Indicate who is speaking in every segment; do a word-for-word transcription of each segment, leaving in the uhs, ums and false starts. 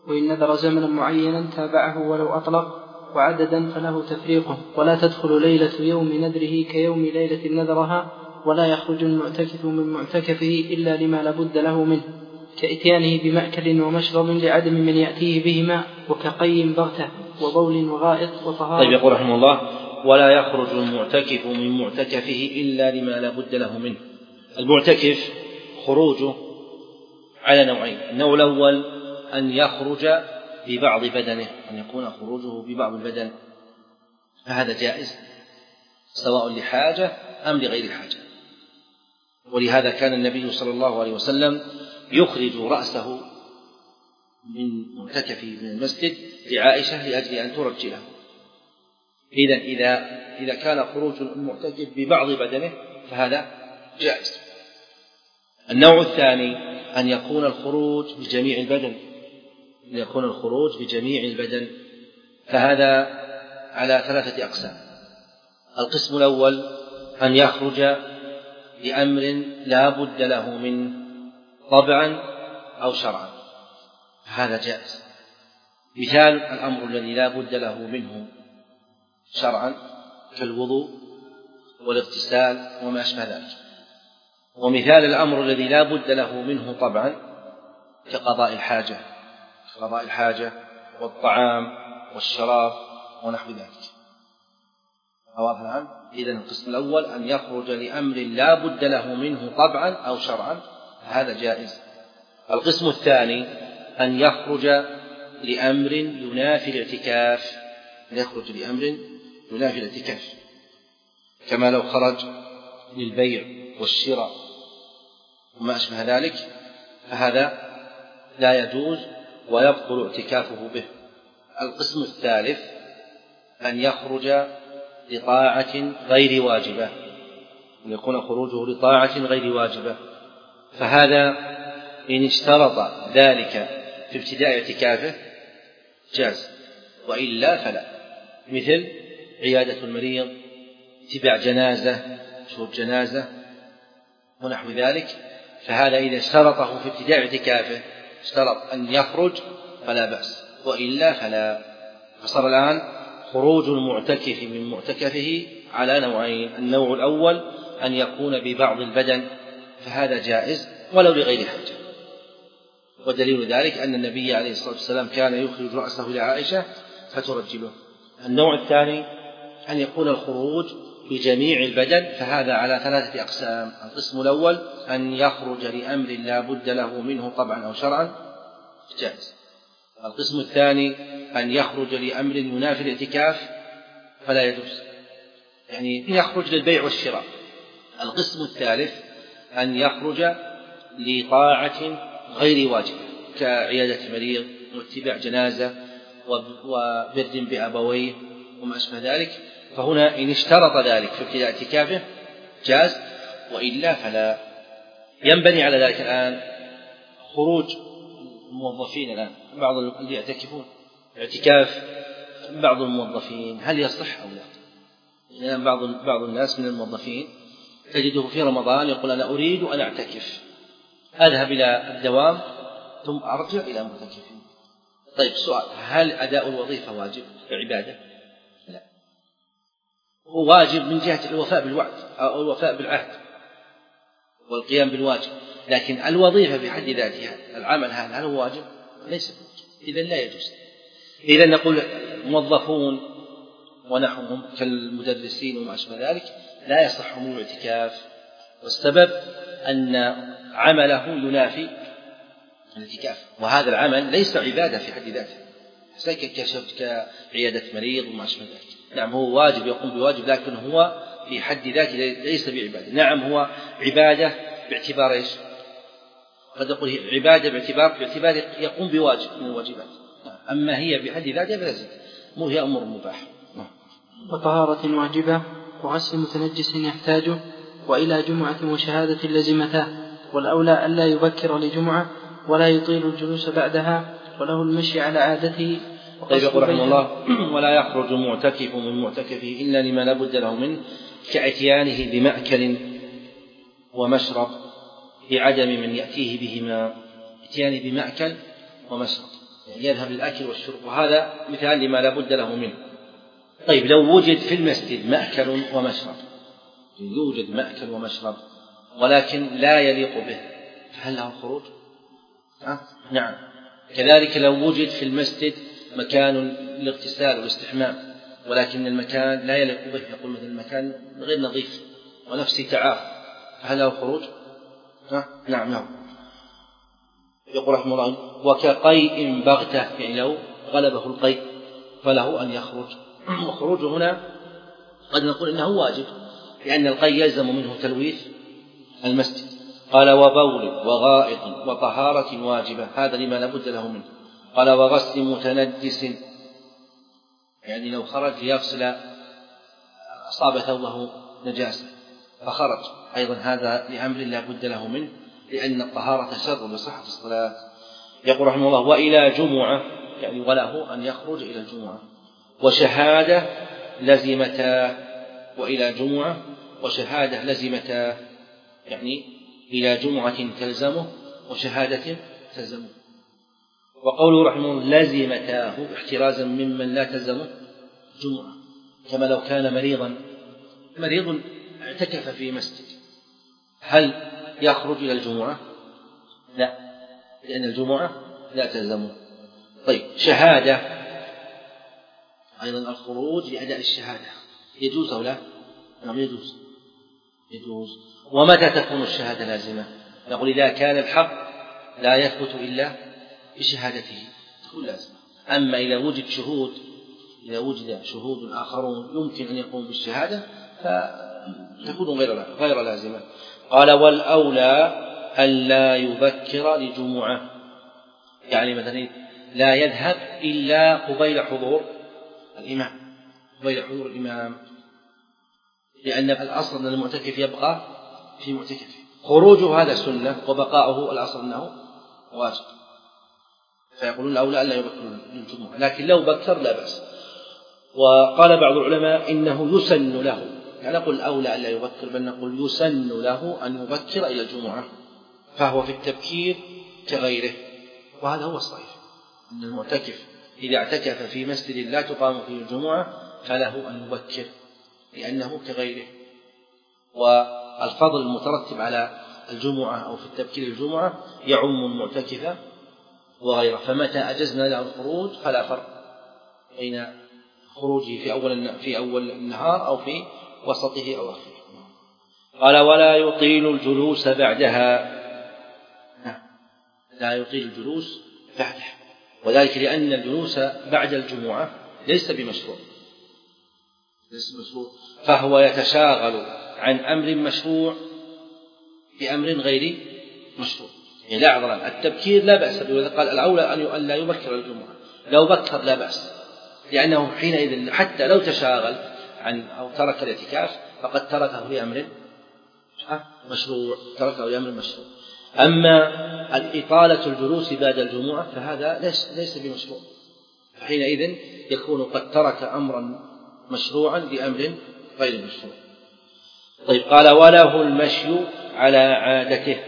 Speaker 1: وإن نذر زمنا معينا تابعه ولو أطلق، وعددا فله تفريقه. ولا تدخل ليلة يوم نذره كيوم ليلة نذرها، ولا يخرج المعتكف من معتكفه إلا لما لابد له منه، كإتيانه بمأكل ومشرب لعدم من يأتيه بهما، وكقي بغتة وبول وغائط وطهارة.
Speaker 2: طيب، يقول رحمه الله: ولا يخرج المعتكف من معتكفه إلا لما لابد له منه. المعتكف خروجه على نوعين: النوع الأول أن يخرج ببعض بدنه، أن يكون خروجه ببعض البدن، فهذا جائز سواء لحاجة أم لغير حاجة. ولهذا كان النبي صلى الله عليه وسلم يخرج رأسه من معتكفه من المسجد لعائشة لأجل أن ترجله. إذا إذا إذا كان خروج المعتكف ببعض بدنه فهذا جائز. النوع الثاني أن يكون الخروج بجميع البدن، أن يكون الخروج بجميع البدن، فهذا على ثلاثة أقسام. القسم الأول أن يخرج لأمر لا بد له منه طبعا أو شرعا، هذا جائز. مثال الأمر الذي لا بد له منه شرعا كالوضوء والاغتسال وما أشبه ذلك، ومثال الأمر الذي لا بد له منه طبعا كقضاء الحاجة قضاء الحاجة والطعام والشراب ونحو ذلك. واضح الآن؟ إذن القسم الأول أن يخرج لأمر لا بد له منه طبعا أو شرعا، هذا جائز. القسم الثاني أن يخرج لأمر ينافي الاعتكاف، أن يخرج لأمر ينافي الاعتكاف، كما لو خرج للبيع والشراء وما أشبه ذلك، فهذا لا يجوز ويبطل اعتكافه به. القسم الثالث أن يخرج لطاعة غير واجبة، أن يكون خروجه لطاعة غير واجبة، فهذا إن اشترط ذلك في ابتداء اعتكافه جاز، وإلا فلا، مثل عيادة المريض، اتباع جنازة، شهود جنازة ونحو ذلك، فهذا إذا اشترطه في ابتداء اعتكافه اشترط أن يخرج فلا بأس، وإلا فلا. فصار الآن خروج المعتكف من معتكفه على نوعين: النوع الأول أن يكون ببعض البدن، فهذا جائز ولو لغير حاجة، ودليل ذلك أن النبي عليه الصلاة والسلام كان يخرج رأسه لعائشة فترجله. النوع الثاني أن يكون الخروج بجميع البدن، فهذا على ثلاثة أقسام: القسم الأول أن يخرج لأمر لا بد له منه طبعا أو شرعا، جائز. القسم الثاني أن يخرج لأمر ينافي الاعتكاف، فلا يجوز، يعني يخرج للبيع والشراء. القسم الثالث أن يخرج لطاعة غير واجبة كعيادة مريض واتباع جنازة وبر بأبويه وما أشبه ذلك، فهنا إن اشترط ذلك في ابتداء اعتكافه جاز، وإلا فلا. ينبني على ذلك الآن خروج الموظفين الآن، بعض اللي يعتكفون اعتكاف بعض الموظفين، هل يصح أو لا؟ يعني بعض بعض الناس من الموظفين تجده في رمضان يقول أنا أريد أن أعتكف، أذهب إلى الدوام ثم أرجع إلى معتكفين. طيب سؤال: هل أداء الوظيفة واجب عبادة؟ لا، هو واجب من جهة الوفاء بالوعد أو الوفاء بالعهد والقيام بالواجب، لكن الوظيفة بحد ذاتها العمل هذا هل هو واجب؟ ليس واجب، إذن لا يجوز. إذن نقول موظفون ونحوهم كالمدرسين وما أشبه ذلك لا يصح منه الاعتكاف، والسبب أن عمله ينافي الاعتكاف، وهذا العمل ليس عبادة في حد ذاته كعيادة مريض وما أشبه ذلك. نعم هو واجب يقوم بواجب، لكن هو في حد ذاته ليس بعبادة. نعم هو عبادة باعتبار إيش؟ قد يقول عبادة باعتبار باعتبار يقوم بواجب من الواجبات، أما هي بحد ذاتها فليست، مو هي أمر مباح.
Speaker 1: وطهارة واجبة وغسل متنجس يحتاجه، وإلى جمعة وشهادة لزمتاه، والأولى ألا يبكر لجمعة ولا يطيل الجلوس بعدها، وله المشي على عادته.
Speaker 2: طيب يقول رحمه الله: ولا يخرج معتكف من معتكفه إلا لما لا بد له منه كاتيانه بمأكل ومشرب لعدم من يأتيه بهما. اتيانه بمأكل ومشرب، يعني يذهب للأكل والشرب، وهذا مثال لما لا بد له منه. طيب لو وجد في المسجد مأكل ومشرب، يوجد مأكل ومشرب ولكن لا يليق به، فهل له خروج؟ أه؟ نعم. كذلك لو وجد في المسجد مكان للاغتسال والاستحمام ولكن المكان لا يليق به، يقول مثل المكان غير نظيف ونفسي تعاف، فهل له خروج؟ أه؟ نعم نعم. يقول رحمه الله: وكقيء بغتة، يعني لو غلبه القيء فله أن يخرج. وخروج هنا قد نقول إنه واجب، لأن القيء يلزم منه تلويث المسجد. قال: وبول وغائط وطهارة واجبة، هذا لما لا بد له منه. قال: وغسل متنجس، يعني لو خرج ليغسل أصاب ثوبه نجاسة فخرج، أيضا هذا لأمر لا بد له منه، لأن الطهارة شرط لصحة الصلاة. يقول رحمه الله: وإلى جمعة، يعني وله أن يخرج إلى الجمعة. وشهادة لزمتا، وإلى جمعة وشهادة لزمتا، يعني إلى جمعة تلزمه وشهادة تلزمه. وقوله رحمه الله لزمتاه احترازا ممن لا تلزمه جمعة، كما لو كان مريضا مريض اعتكف في مسجد، هل يخرج إلى الجمعة؟ لا، لأن الجمعة لا تلزمه. طيب شهادة، أيضا الخروج لأداء الشهادة يجوز أو لا؟ نعم يجوز يجوز. ومتى تكون الشهادة لازمة؟ نقول إذا كان الحق لا يثبت إلا بشهادته تكون لازمة. أما إذا وجد شهود إذا وجد شهود آخرون يمكن أن يقوم بالشهادة فتكون غير غير لازمة. قال: والأولى ألا يبكر لجمعة، يعني مثلا لا يذهب إلا قبيل حضور الإمام قبيل حضور الإمام لأن الأصل أن المعتكف يبقى في معتكفه، خروجه هذا سنة وبقاؤه الأصل أنه واجب، فيقولون الأولى ألا يبكر للجمعة، لكن لو بكر لا بأس. وقال بعض العلماء إنه يسن له، يعني نقول الأولى ألا يبكر، بل نقول يسن له أن يبكر إلى الجمعة، فهو في التبكير كغيره، وهذا هو الصحيح أن المعتكف إذا اعتكف في مسجد لا تقام فيه الجمعة فله أن يبكر لأنه كغيره. والفضل المترتب على الجمعة أو في التبكير الجمعة يعم المعتكف وغيره، فمتى أجزنا له الخروج فلا فرق بين خروجه في أول في أول النهار أو في وسطه أو آخره. قال: ولا يطيل الجلوس بعدها، لا يطيل الجلوس بعدها، وذلك لأن الجلوس بعد الجمعة ليس بمشروع ليس بمشروع فهو يتشاغل عن أمر مشروع بأمر غير مشروع. يعني لا عذر، التبكير لا بأس به، قال الأولى أن لا يبكر الجمعة، لو بكر لا بأس، لأنه حينئذ حتى لو تشاغل عن أو ترك الاعتكاف فقد تركه لأمر مشروع تركه لأمر مشروع. أما الإطالة الجلوس بعد الجمعة فهذا ليس ليس بمشروع، فحينئذ يكون قد ترك أمرا مشروعا لأمر غير مشروع. طيب قال: وله المشي على عادته،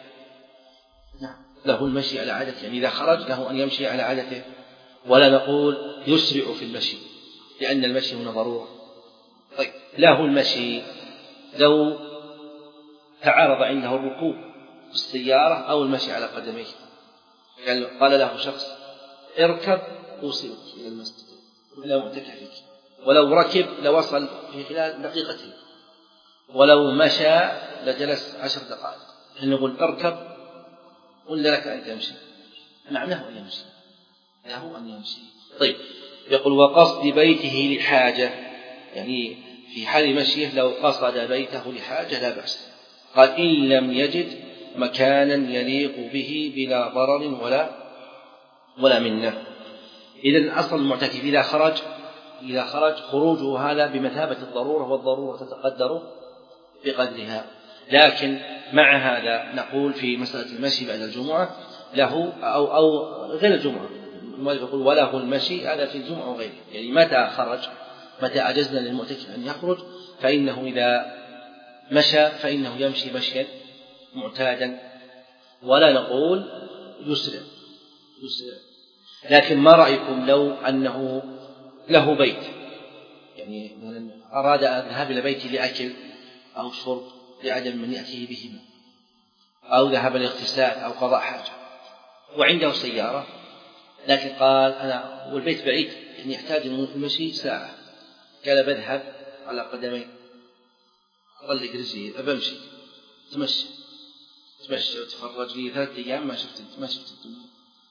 Speaker 2: له المشي على عادته، يعني إذا خرج له أن يمشي على عادته، ولا نقول يسرع في المشي لأن المشي هنا ضرورة. طيب له المشي لو تعارض عنده الركوب بالسيارة أو المشي على قدميه، يعني قال له شخص اركب أوصلك إلى المسجد إلى معتكفك، ولو ركب لوصل في خلال دقيقتين، ولو مشى لجلس عشر دقائق، نقول اركب قل لك أن تمشي، نعم له أن يمشي له أن يمشي. طيب يقول: وقصد بيته لحاجة، يعني في حال مشيه لو قصد بيته لحاجة لا بأس. قال: إن لم يجد مكانا يليق به بلا ضرر ولا ولا منه. إذن أصل المعتكف إذا خرج إذا خرج خروجه هذا بمثابة الضرورة، والضرورة تتقدر بقدرها، لكن مع هذا نقول في مسألة المشي بعد الجمعة له أو أو غير الجمعة، المؤلف يقول: وله المشي، هذا في الجمعة وغيره، يعني متى خرج متى أجزنا للمعتكف أن يخرج فإنه إذا مشى فإنه يمشي مشيا معتادا، ولا نقول يسرع يسرع لكن ما رأيكم لو أنه له بيت، يعني أراد الذهاب إلى بيته لأكل أو شرب لعدم من يأتيه بهما، أو ذهب لاغتسال أو قضاء حاجة وعنده سيارة، لكن قال أنا والبيت بعيد يعني يحتاج المشي ساعة، قال بذهب على قدمي أطلق رجلي أبمشي تمشي تمشي وتفرج لي ثلاثة أيام ما شفت ما شفت الدنيا.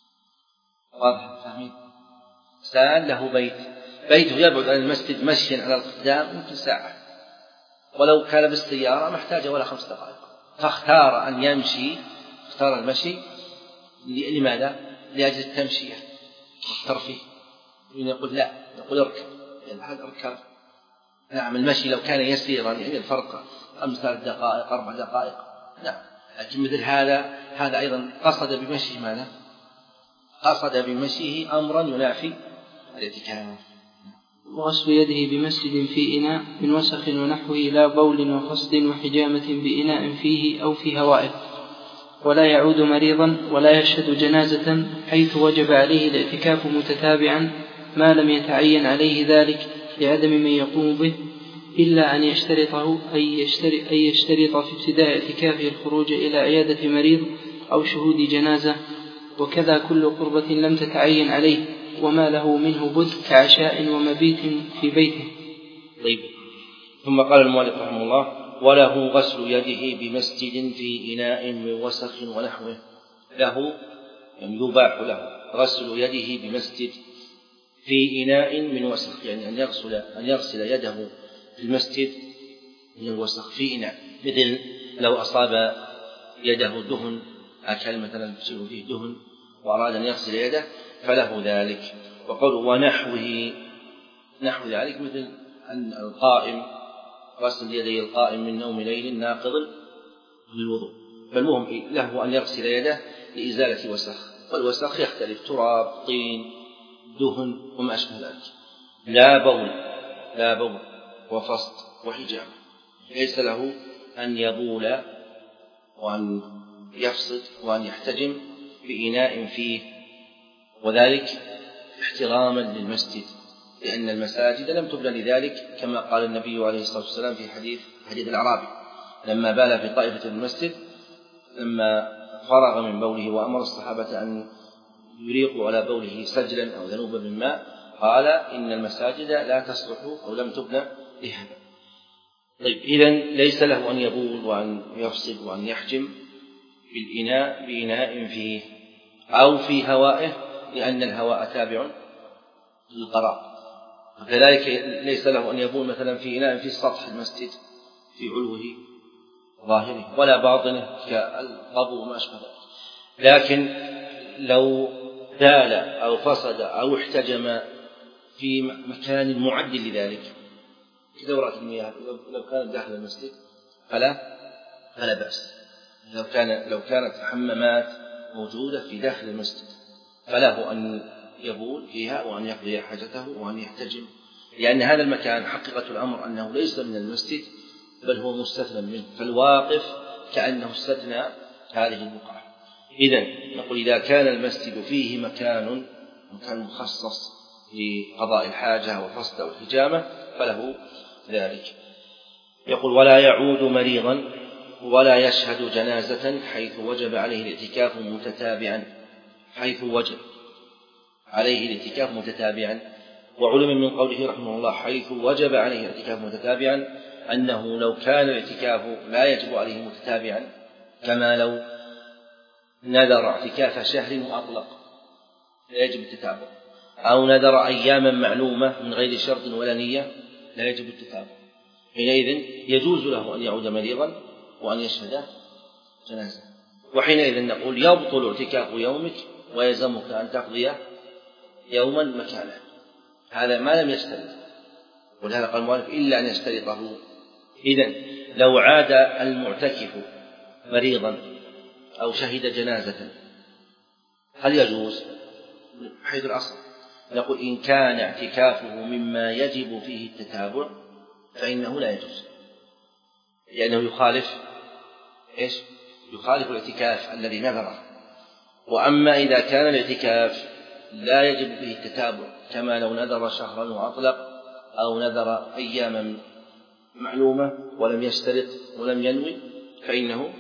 Speaker 2: واضح فاهمين؟ إنسان له بيت، بيته يبعد عن المسجد مشيا على الأقدام ممكن ساعة، ولو كان بالسيارة ما احتاج ولا خمس دقائق، فاختار أن يمشي، اختار المشي. لماذا؟ لأجل التمشية والترفيه. يقول لا، يقول اركب، يعني هذا أركب. نعم المشي لو كان يسيرا يعني الفرق خمس دقائق أربع دقائق نعم، لكن مثل هذا هذا أيضا قصد بمشيه ماذا؟ قصد بمشيه أمرا ينافي الاعتكاف.
Speaker 1: وغسل يده بمسجد في إناء من وسخ ونحوه لا بول وقصد وحجامة بإناء فيه أو في هوائه، ولا يعود مريضا ولا يشهد جنازة حيث وجب عليه الاعتكاف متتابعا ما لم يتعين عليه ذلك لعدم من يقوم به، إلا أن يشترطه أي يشترط, أي يشترط في ابتداء اعتكافه الخروج إلى عيادة مريض أو شهود جنازة، وكذا كل قربة لم تتعين عليه وما له منه بد كعشاء ومبيت في بيته.
Speaker 2: طيب. ثم قال المؤلف رحمه الله وله غسل يده بمسجد في إناء من وسخ ونحوه. له يعني يباح له غسل يده بمسجد في إناء من وسخ، يعني أن يغسل أن يغسل يده في المسجد من الوسخ في إناء، مثل لو أصاب يده دهن، أكل مثلا يصير فيه دهن وأراد أن يغسل يده فله ذلك. وقوله ونحوه نحو ذلك مثل أن القائم غسل يدي القائم من نوم ليل ناقض للوضوء، فالمهم له أن يغسل يده لإزالة وسخ، والوسخ يختلف تراب طين دهن وما أشبه ذلك. لا بول لا بول وفسط وحجامة، ليس له أن يبول وأن يفسد وأن يحتجم بإناء فيه، وذلك احتراما للمسجد، لأن المساجد لم تبنى لذلك، كما قال النبي عليه الصلاة والسلام في حديث حديث الأعرابي لما بال في طائفة المسجد لما فرغ من بوله وأمر الصحابة أن يريقوا على بوله سجلا أو ذنوبا من ماء، قال إن المساجد لا تصلح أو لم تبنى لهذا. طيب إذن ليس له أن يبول وأن يفسد وأن يحجم بالإناء بإناء فيه أو في هوائه، لأن الهواء تابع للقرار، وكذلك ليس له أن يبول مثلا في إناء في سطح المسجد في علوه ظاهره ولا باطنه كالقبو وما أشبه ذلك. لكن لو دال أو فسد أو احتجم في مكان معد لذلك كدورات المياه لو كانت داخل المسجد فلا فلا بأس. لو كان لو كانت حمامات موجودة في داخل المسجد فله أن يبول فيها وأن يقضي حاجته وأن يحتجم، لأن هذا المكان حقيقة الأمر أنه ليس من المسجد بل هو مستثنى منه، فالواقف كأنه استثنى هذه البقعة. إذن نقول إذا كان المسجد فيه مكان مكان مخصص لقضاء الحاجة والفسد والحجامة فله ذلك. يقول ولا يعود مريضا ولا يشهد جنازة حيث وجب عليه الاعتكاف متتابعا، حيث وجب عليه الاعتكاف متتابعا. وعلم من قوله رحمه الله حيث وجب عليه الاعتكاف متتابعا أنه لو كان الاعتكاف لا يجب عليه متتابعا، كما لو نذر اعتكاف شهر وأطلق لا يجب التتابع، أو نذر أياما معلومة من غير شرط ولا نية لا يجب التتابع، حينئذ يجوز له أن يعود مريضا وأن يشهد جنازة. وحينئذ نقول يبطل اعتكاف يومك ويلزمك أن تقضي يوما مكانه، هذا ما لم يشترط، ولهذا قال المؤلف إلا أن يشترطه. إذن لو عاد المعتكف مريضا أو شهد جنازة هل يجوز؟ حيث الأصل نقول إن كان اعتكافه مما يجب فيه التتابع فإنه لا يجوز، لأنه يخالف إيش؟ يخالف الاعتكاف الذي نذره. وأما إذا كان الاعتكاف لا يجب فيه التتابع، كما لو نذر شهرا وأطلق أو نذر أياما معلومة ولم يشترط ولم ينوي فإنه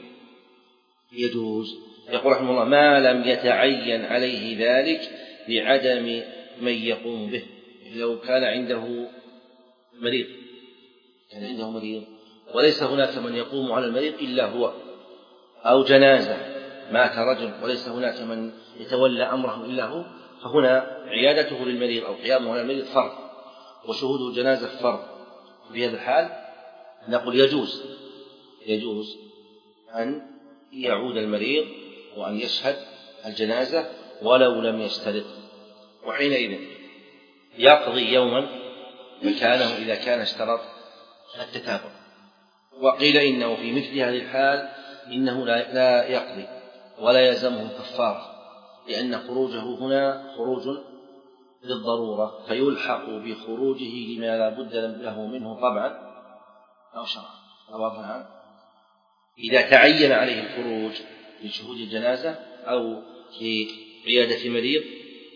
Speaker 2: يجوز. يقول رحمه الله: ما لم يتعين عليه ذلك لعدم من يقوم به. لو كان عنده مريض كان عنده مريض وليس هناك من يقوم على المريض إلا هو، أو جنازة مات رجل وليس هناك من يتولى أمره إلا هو، فهنا عيادته للمريض أو قيامه على المريض فرض وشهوده الجنازة فرض. في هذا الحال نقول يجوز يجوز أن يعود المريض وأن يشهد الجنازة ولو لم يشترط، وحينئذ يقضي يوما مكانه إذا كان اشترط التتابع. وقيل إنه في مثل هذه الحال إنه لا يقضي ولا يلزمه كفارة، لأن خروجه هنا خروج للضرورة فيلحق بخروجه لما لا بد له منه طبعا أو شرعا. إذا تعين عليه الخروج لشهود الجنازة أو لعيادة مريض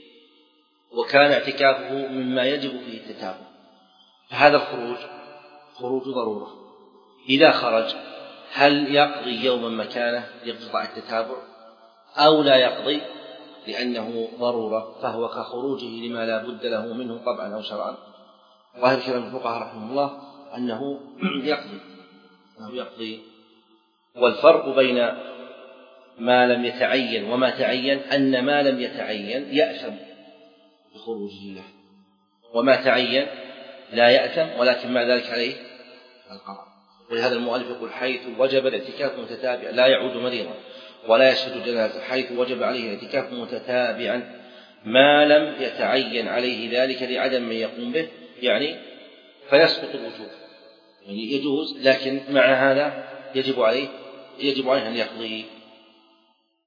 Speaker 2: وكان اعتكافه مما يجب فيه التتابع فهذا الخروج خروج ضرورة. إذا خرج هل يقضي يوما مكانه يقطع التتابع أو لا يقضي لأنه ضرورة، فهو كخروجه لما لا بد له منه طبعا أو شرعا. ظاهر كلام الفقهاء رحمه الله أنه يقضي أنه يقضي والفرق بين ما لم يتعين وما تعين أن ما لم يتعين يأثم بخروجه له، وما تعين لا يأثم ولكن مع ذلك عليه القضاء. ولهذا المؤلف يقول: حيث وجب الاعتكاف متتابعا لا يعود مريضا ولا يشهد جنازة، حيث وجب عليه الاعتكاف متتابعا ما لم يتعين عليه ذلك لعدم من يقوم به، يعني فيسقط الوجوب، يعني يجوز لكن مع هذا يجب عليه يجب عليه أن يقضي.